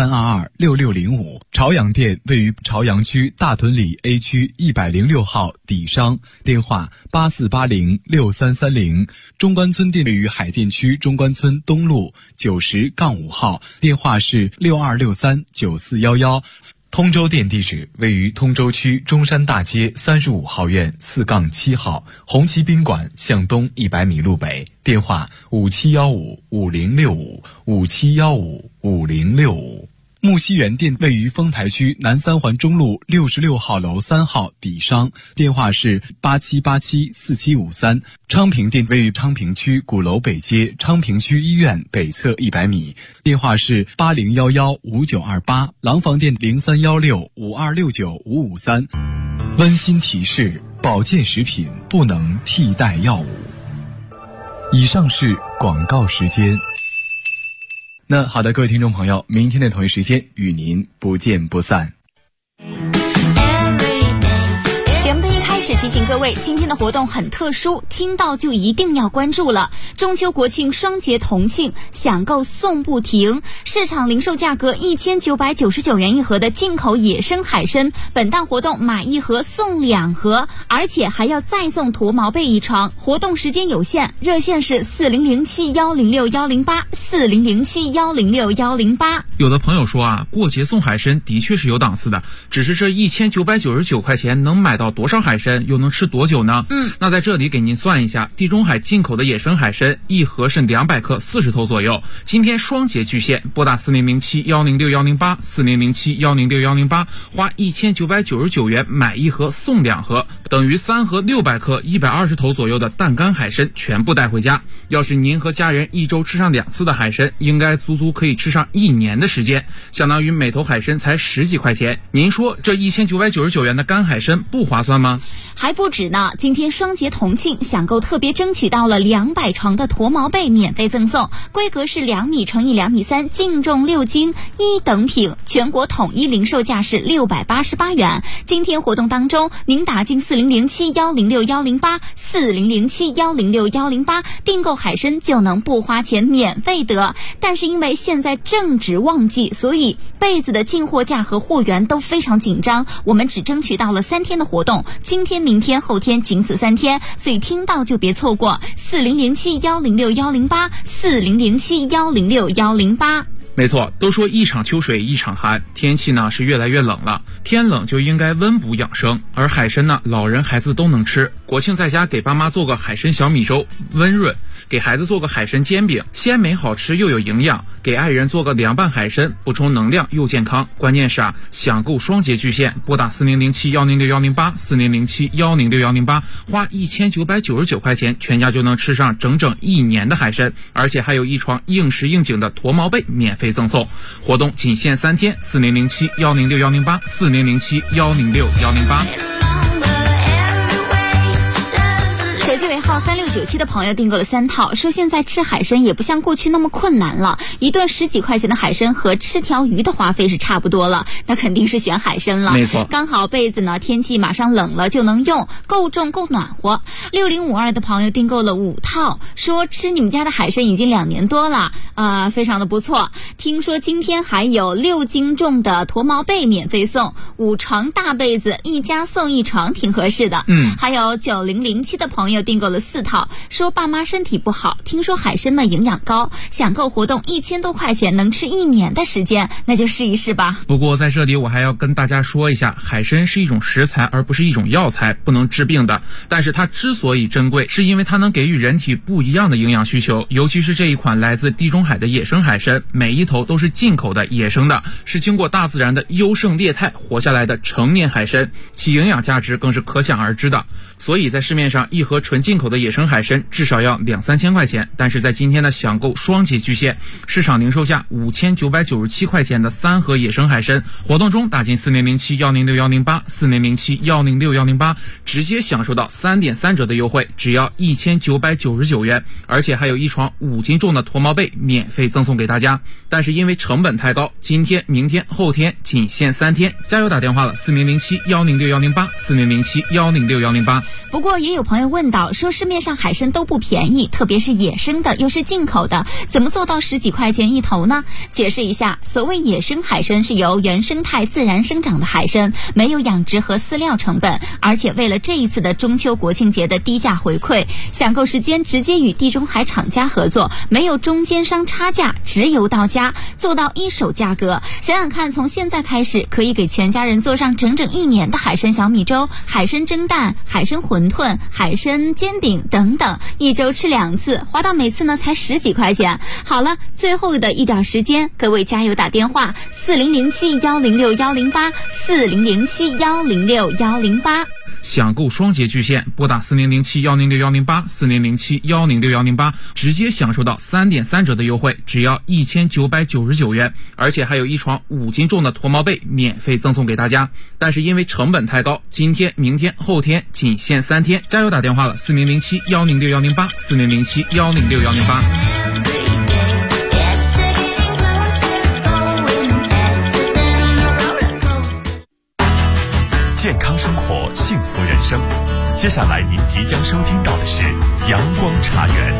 83226605。朝阳店位于朝阳区大屯里 A 区106号底商，电话84806330。中关村店位于海淀区中关村东路90-5号，电话是62639411。通州店地址位于通州区中山大街35号院4-7号，红旗宾馆向东100米路北，电话57155065，57155065。木樨园店位于丰台区南三环中路66号楼3号底商，电话是87874753。昌平店位于昌平区鼓楼北街昌平区医院北侧100米，电话是80115928。廊坊店031652695553。温馨提示：保健食品不能替代药物。以上是广告时间。 那好的，各位听众朋友，明天的同一时间与您不见不散。 节目的一开始提醒各位，今天的活动很特殊，听到就一定要关注了。中秋国庆双节同庆，享购送不停，市场零售价格1999元一盒的进口野生海参，本档活动买一盒送2盒，而且还要再送驼毛被1床。活动时间有限，热线是4007106108，4007106108。 有的朋友说啊，过节送海参的确是有档次的，只是这1999块钱能买到多少海参，又能吃多久呢？那在这里给您算一下，地中海进口的野生海参一盒是200克，40头左右。今天双节巨献，拨打4007106108 4007106108，花1999元买一盒送2盒，等于3盒600克120头左右的淡干海参全部带回家。要是您和家人一周吃上2次的海参，应该足足可以吃上1年的时间，相当于每头海参才10几块钱。您说这1999元的干海参不划算吗？ 还不止呢，今天双节同庆，享购特别争取到了200床的驼毛被免费赠送，规格是2米乘以2米3，净重6斤，1等品，全国统一零售价是688元。今天活动当中，您打进4007106108 4007106108，订购海参就能不花钱免费得。但是因为现在正值旺季，所以被子的进货价和货源都非常紧张，我们只争取到了3天的活动，今天、明天、后天仅此3天，所以听到就别错过4007106108 4007106108。 没错，都说一场秋水一场寒，天气呢是越来越冷了，天冷就应该温补养生，而海参呢，老人孩子都能吃。国庆在家给爸妈做个海参小米粥，温润；给孩子做个海参煎饼，鲜美好吃又有营养；给爱人做个凉拌海参，补充能量又健康。关键是啊，享购双节巨献，拨打4007106108 4007106108，花1999块钱，全家就能吃上整整1年的海参，而且还有1床硬实硬颈的驼毛被免费赠送。活动仅限3天，4007106108 4007106108。 手机尾号3697的朋友订购了3套，说现在吃海参也不像过去那么困难了，一顿10几块钱的海参和吃条鱼的花费是差不多了，那肯定是选海参了。 没错， 刚好被子呢，天气马上冷了就能用，够重够暖和。6052的朋友订购了5套，说吃你们家的海参已经2年多了，非常的不错。听说今天还有6斤重的驼毛被免费送，5床大被子1家送1床，挺合适的。还有9007的朋友订购了4套，说爸妈身体不好，听说海参呢营养高，享购活动1000多块钱能吃1年的时间，那就试一试吧。 不过在这里我还要跟大家说一下，海参是一种食材而不是一种药材，不能治病的，但是它之所以珍贵，是因为它能给予人体不一样的营养需求，尤其是这一款来自地中海的野生海参，每一头都是进口的野生的，是经过大自然的优胜劣汰活下来的成年海参，其营养价值更是可想而知的。所以在市面上一盒纯进口的野生海参至少要2-3千块钱，但是在今天的享购双节巨献，市场零售价5997块钱的3盒野生海参，活动中打进4007106108 4007106108，直接享受到3.3折的优惠，只要1999元，而且还有1床5斤重的驼毛被免费赠送给大家。但是因为成本太高，今天、明天、后天仅限3天，加油打电话了4007106108 4007106108。 不过也有朋友问到，说市面上海参都不便宜，特别是野生的又是进口的，怎么做到10几块钱一头呢？解释一下，所谓野生海参是由原生态自然生长的海参，没有养殖和饲料成本，而且为了这一次的中秋国庆节的低价回馈，享购时间直接与地中海厂家合作，没有中间商差价，直邮到家，做到一手价格。想想看，从现在开始可以给全家人做上整整1年的海参小米粥、海参蒸蛋、海参馄饨、海参煎饼等等，一周吃2次，花到每次呢才10几块钱。好了，最后的一点时间，各位加油打电话4007106108 4007106108。 享购双节巨献，拨打4007106108 4007106108，直接享受到3.3折的优惠，只要1999元，而且还有1床5斤重的驼毛被免费赠送给大家。但是因为成本太高，今天、明天、后天仅限3天，加油打电话了4007106108 4007106108。 健康生活，幸福人生。接下来您即将收听到的是阳光茶园。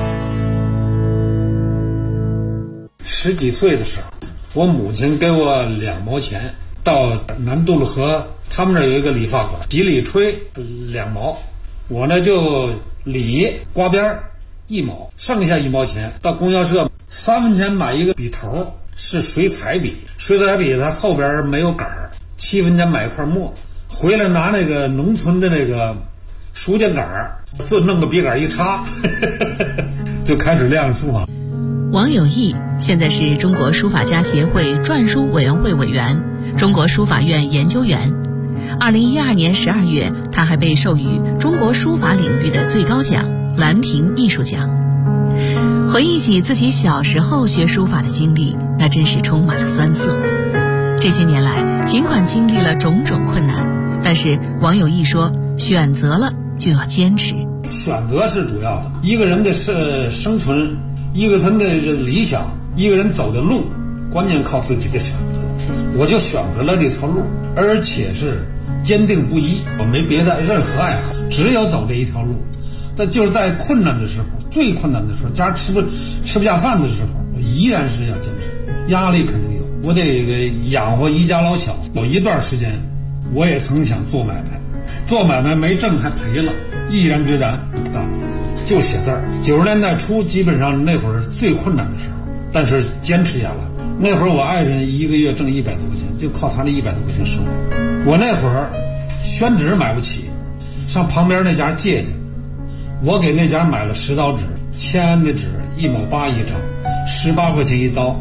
10几岁的时候，我母亲给我2毛钱，到南渡路河他们那有一个理发馆，洗理吹2毛，我呢就理刮边1毛，剩下1毛钱到供销社3分钱买一个笔头，是水彩笔，水彩笔它后边没有杆儿，7分钱买一块墨，回来拿那个农村的那个书架杆儿，就弄个笔杆一插就开始练书法。 王有义现在是中国书法家协会篆书委员会委员、中国书法院研究员。2012年12月，他还被授予中国书法领域的最高奖兰亭艺术奖。回忆起自己小时候学书法的经历，那真是充满了酸涩。这些年来，尽管经历了种种困难，但是王有义说，选择了就要坚持。 选择是主要的，一个人的生存，一个人的理想，一个人走的路，关键靠自己的选择。我就选择了这条路，而且是坚定不移，我没别的任何爱好，只有走这一条路。但就是在困难的时候，最困难的时候，家吃不下饭的时候，我依然是要坚持。压力肯定有，我得养活一家老小。有一段时间，我也曾想做买卖，做买卖没挣还赔了，毅然决然不干，就写字儿。90年代初，基本上那会儿最困难的时候，但是坚持下来。那会儿我爱人一个月挣100多块钱，就靠他那100多块钱生活。我那会儿宣纸买不起，上旁边那家借去，我给那家买了10刀纸，签的纸1毛8一张，18块钱一刀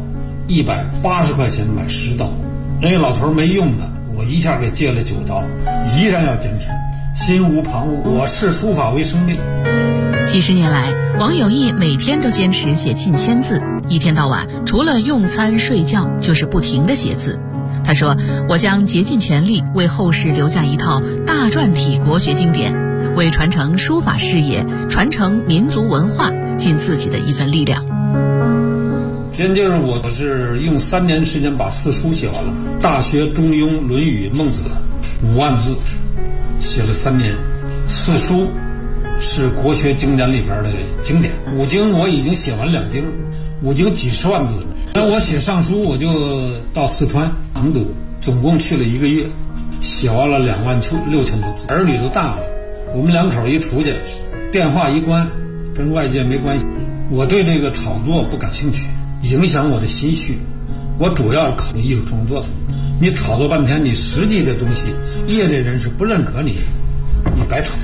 ，180块钱买10刀。人家老头没用的，我一下给借了9刀，依然要坚持，心无旁骛。我视书法为生命。 几十年来，王有义每天都坚持写近1000字，一天到晚除了用餐睡觉就是不停地写字。他说，我将竭尽全力为后世留下一套大篆体国学经典，为传承书法事业、传承民族文化尽自己的一份力量。 先就是我是用3年时间把4书写完了，《大学》《中庸》《论语》《孟子》5万字，写了3年。4书是国学经典里边的经典，5经我已经写完2经，5经几十万字。那我写上书，我就到四川成都，总共去了1个月，写完了26000多字。儿女都大了，我们2口一出去，电话一关，跟外界没关系。我对这个炒作不感兴趣，影响我的心绪。我主要考虑艺术创作的，你炒作半天，你实际的东西，业内人士不认可你，你白炒。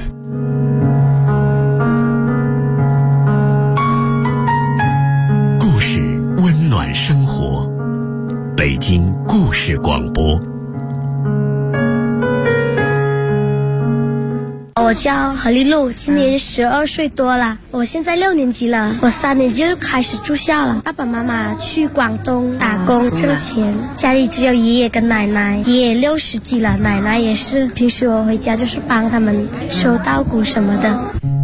故事温暖生活，北京故事广播。 我叫何丽露，今年12岁多了，我现在6年级了。我3年级就开始住校了，爸爸妈妈去广东打工挣钱，家里只有爷爷跟奶奶，爷爷60几了，奶奶也是。平时我回家就是帮他们收稻谷什么的。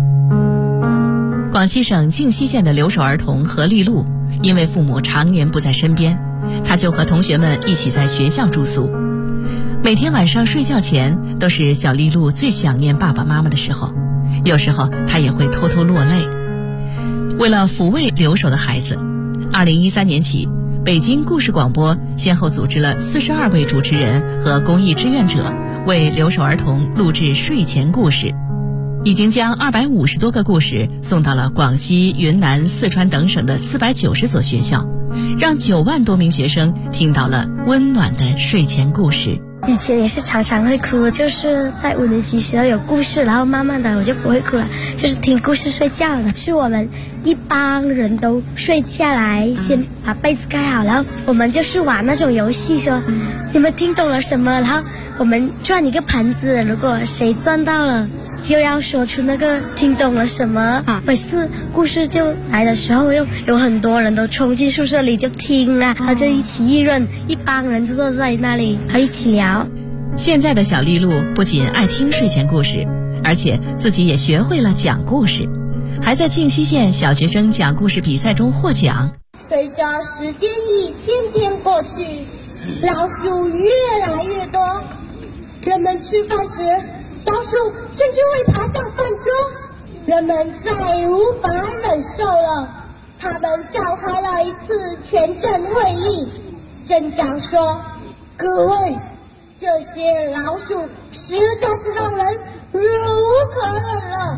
广西省靖西县的留守儿童何丽露，因为父母常年不在身边，她就和同学们一起在学校住宿。每天晚上睡觉前，都是小丽露最想念爸爸妈妈的时候，有时候她也会偷偷落泪。为了抚慰留守的孩子，2013年起，北京故事广播先后组织了42位主持人和公益志愿者，为留守儿童录制睡前故事，已经将250多个故事送到了广西、云南、四川等省的490所学校，让9万多名学生听到了温暖的睡前故事。 以前也是常常会哭，就是在5年级时候有故事，然后慢慢的我就不会哭了，就是听故事睡觉的。是我们一帮人都睡下来，先把被子盖好，然后我们就是玩那种游戏，说你们听懂了什么，然后我们转一个盘子，如果谁转到了就要说出那个听懂了什么。每次故事就来的时候，又有很多人都冲进宿舍里就听啊，然后就一起议论，一帮人就坐在那里然后一起聊。 现在的小丽露不仅爱听睡前故事，而且自己也学会了讲故事，还在靖西县小学生讲故事比赛中获奖。 随着时间一天天过去，老鼠越来越多， 人们吃饭时，老鼠甚至会爬上饭桌。人们再无法忍受了，他们召开了一次全镇会议。镇长说：“各位，这些老鼠实在是让人忍无可忍了。”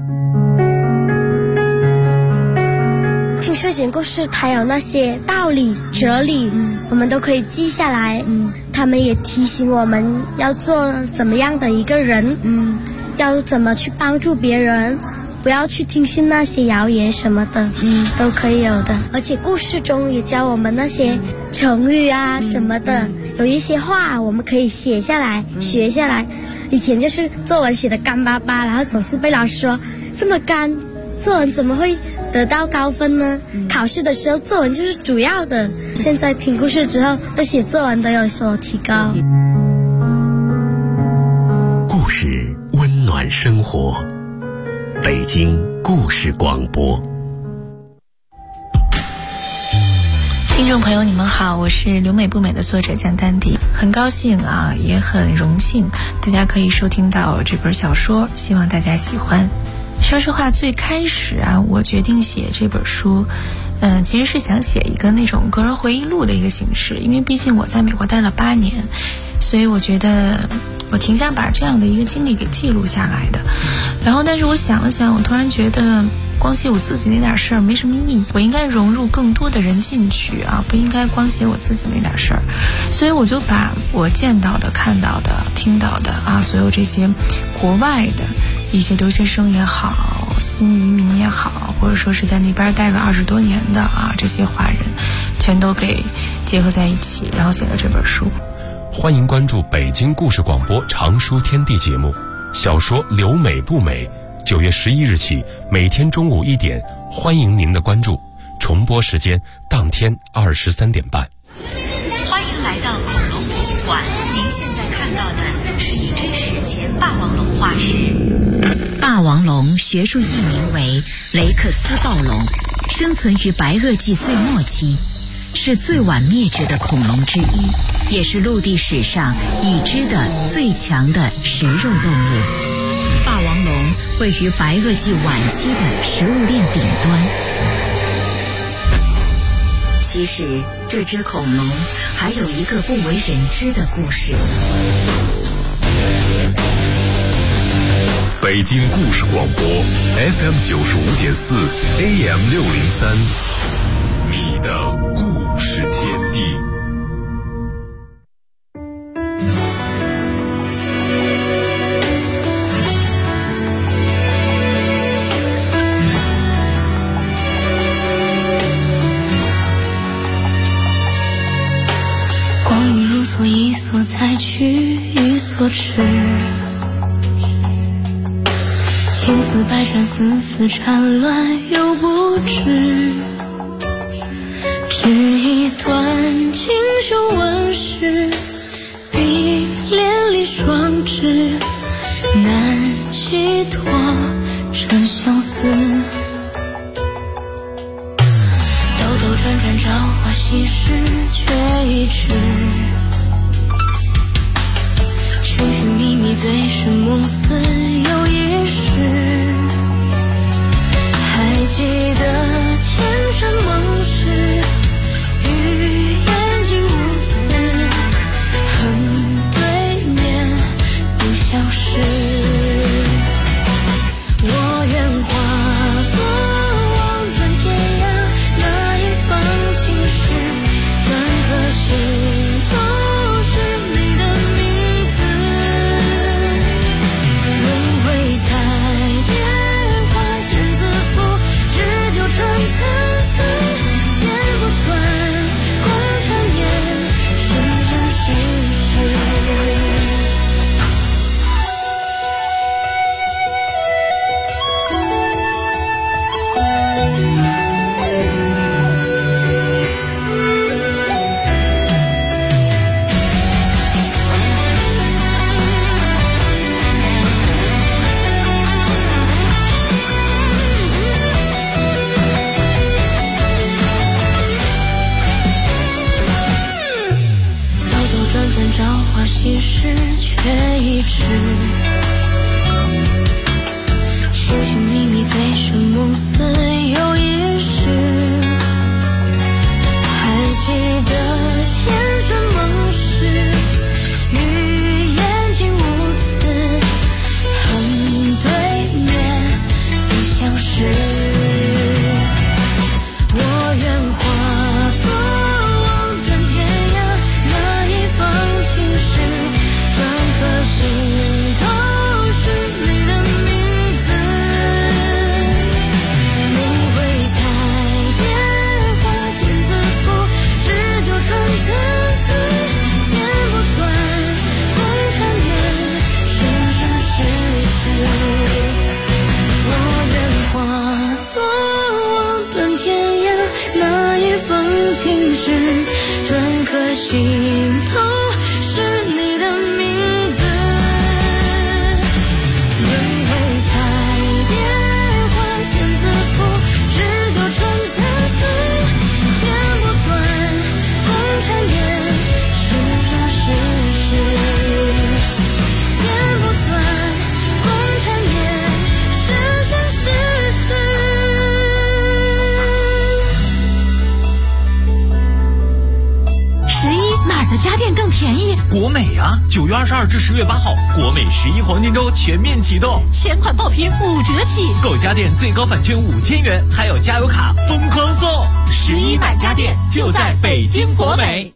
听睡前故事，它有那些道理、哲理，我们都可以记下来。他们也提醒我们要做怎么样的一个人，要怎么去帮助别人，不要去听信那些谣言什么的，都可以有的。而且故事中也教我们那些成语啊什么的，有一些话我们可以写下来、学下来。以前就是作文写的干巴巴，然后总是被老师说这么干，作文怎么会得到高分呢？考试的时候作文就是主要的。现在听故事之后，对写作文都有所提高。 故事温暖生活，北京故事广播。 听众朋友你们好，我是留美不美的作者江丹迪，很高兴啊，也很荣幸大家可以收听到这本小说，希望大家喜欢。说实话，最开始啊，我决定写这本书，其实是想写一个那种个人回忆录的一个形式，因为毕竟我在美国待了8年，所以我觉得我挺想把这样的一个经历给记录下来的。然后但是我想了想，我突然觉得光写我自己那点事儿没什么意义，我应该融入更多的人进去啊，不应该光写我自己那点事儿。所以我就把我见到的、看到的、听到的啊，所有这些国外的一些留学生也好，新移民也好，或者说是在那边待了20多年的啊，这些华人全都给结合在一起，然后写了这本书。 欢迎关注北京故事广播长书天地节目，小说《留美不美》9月11日起，每天中午1点，欢迎您的关注。重播时间当天23点半。 欢迎来到恐龙博物馆，您现在看到的是一只史前霸王龙化石。 霸王龙学术译名为雷克斯暴龙，生存于白垩纪最末期，是最晚灭绝的恐龙之一，也是陆地史上已知的最强的食肉动物。霸王龙位于白垩纪晚期的食物链顶端。其实这只恐龙还有一个不为人知的故事。 北京故事广播 FM 95.4 AM 603，你的故事天地。 光阴如梭，一所采取，一所吃。千丝百转，丝丝缠乱又不知，只一段锦绣纹饰，碧连理双枝，难寄托这相思。兜兜转转，朝花夕拾，却一迟。寻寻觅觅，醉生梦死又一世。还记得前尘梦事，与眼睛如此，恨对面不相识。我愿化作望断天涯那一方青石，转个心都是你的名字。 花稀释却一直寻寻觅觅，醉生梦死有一世。还记得前尘盟誓，与眼睛无词，恨对面已相识。我愿化作望断天涯那一方青石，转颗心头是你的名字。轮回彩蝶花间自负，只就春自私，剪不断共缠绵，生生世世。我愿化作望断天涯那一方青石，转颗心头是你的名字。轮回彩蝶花间自负，只就春自私，剪不断共缠绵，生生世世。剪不断共缠绵，生生世世。 11哪儿的家电更便宜？ 国美啊！9月22至10月8号，国美11黄金周全面启动， 全款爆品5折起， 购家电最高返券5000元，还有加油卡疯狂送。 11买家电就在北京国美。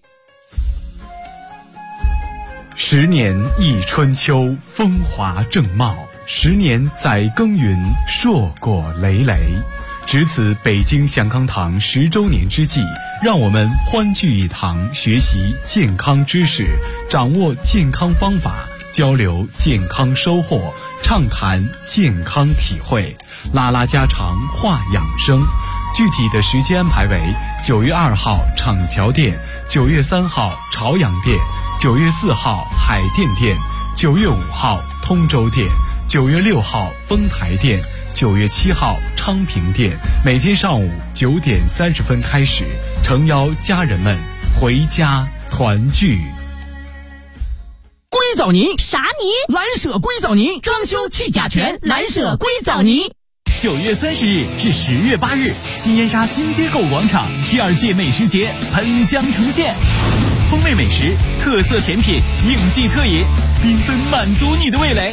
10年忆春秋，风华正茂；10年载耕耘，硕果累累。值此北京祥康堂10周年之际，让我们欢聚一堂，学习健康知识，掌握健康方法，交流健康收获，畅谈健康体会，拉拉家常，话养生。具体的时间安排为9月2号厂桥店，9月3号朝阳店，9月4号海淀店，9月5号通州店，9月6号丰台店，9月7号昌平店。每天上午9点30分开始，诚邀家人们回家团聚。 硅藻泥啥泥？蓝舍硅藻泥，装修去甲醛，蓝舍硅藻泥。 9月30日至10月8日，新燕莎金街购物广场第2届美食节喷香呈现，风味美食、特色甜品、应季特饮，缤纷满足你的味蕾。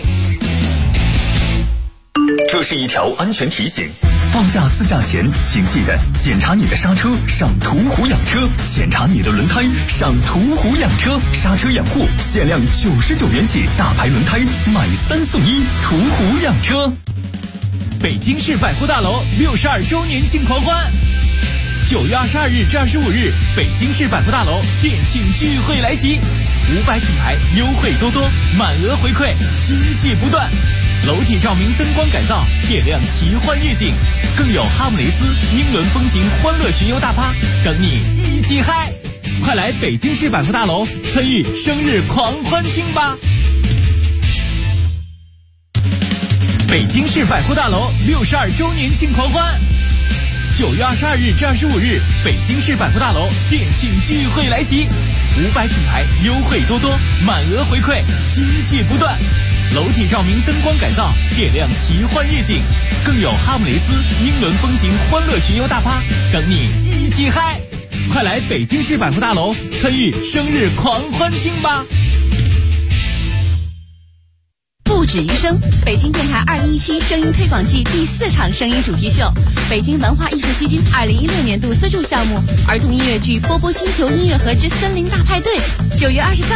这是一条安全提醒，放下自驾前，请记得检查你的刹车，上途虎养车；检查你的轮胎，上途虎养车。刹车养护限量99元起，大牌轮胎买3送1，途虎养车。 北京市百货大楼62周年庆狂欢，9月22日至25日，北京市百货大楼店庆聚会来袭，500品牌优惠多多，满额回馈，惊喜不断。楼体照明灯光改造，点亮奇幻夜景，更有哈姆雷斯、英伦风情欢乐巡游大趴等你一起嗨！快来北京市百货大楼参与生日狂欢庆吧！北京市百货大楼62周年庆狂欢，9月22日至25日，北京市百货大楼店庆聚会来袭，500品牌优惠多多，满额回馈，惊喜不断。楼体照明灯光改造，点亮奇幻夜景，更有哈姆雷斯、英伦风情欢乐巡游大趴等你一起嗨！快来北京市百货大楼参与生日狂欢庆吧！ 不止于声，北京电台2017声音推广季第4场声音主题秀，北京文化艺术基金2016年度资助项目儿童音乐剧《波波星球音乐盒之森林大派对》，9月23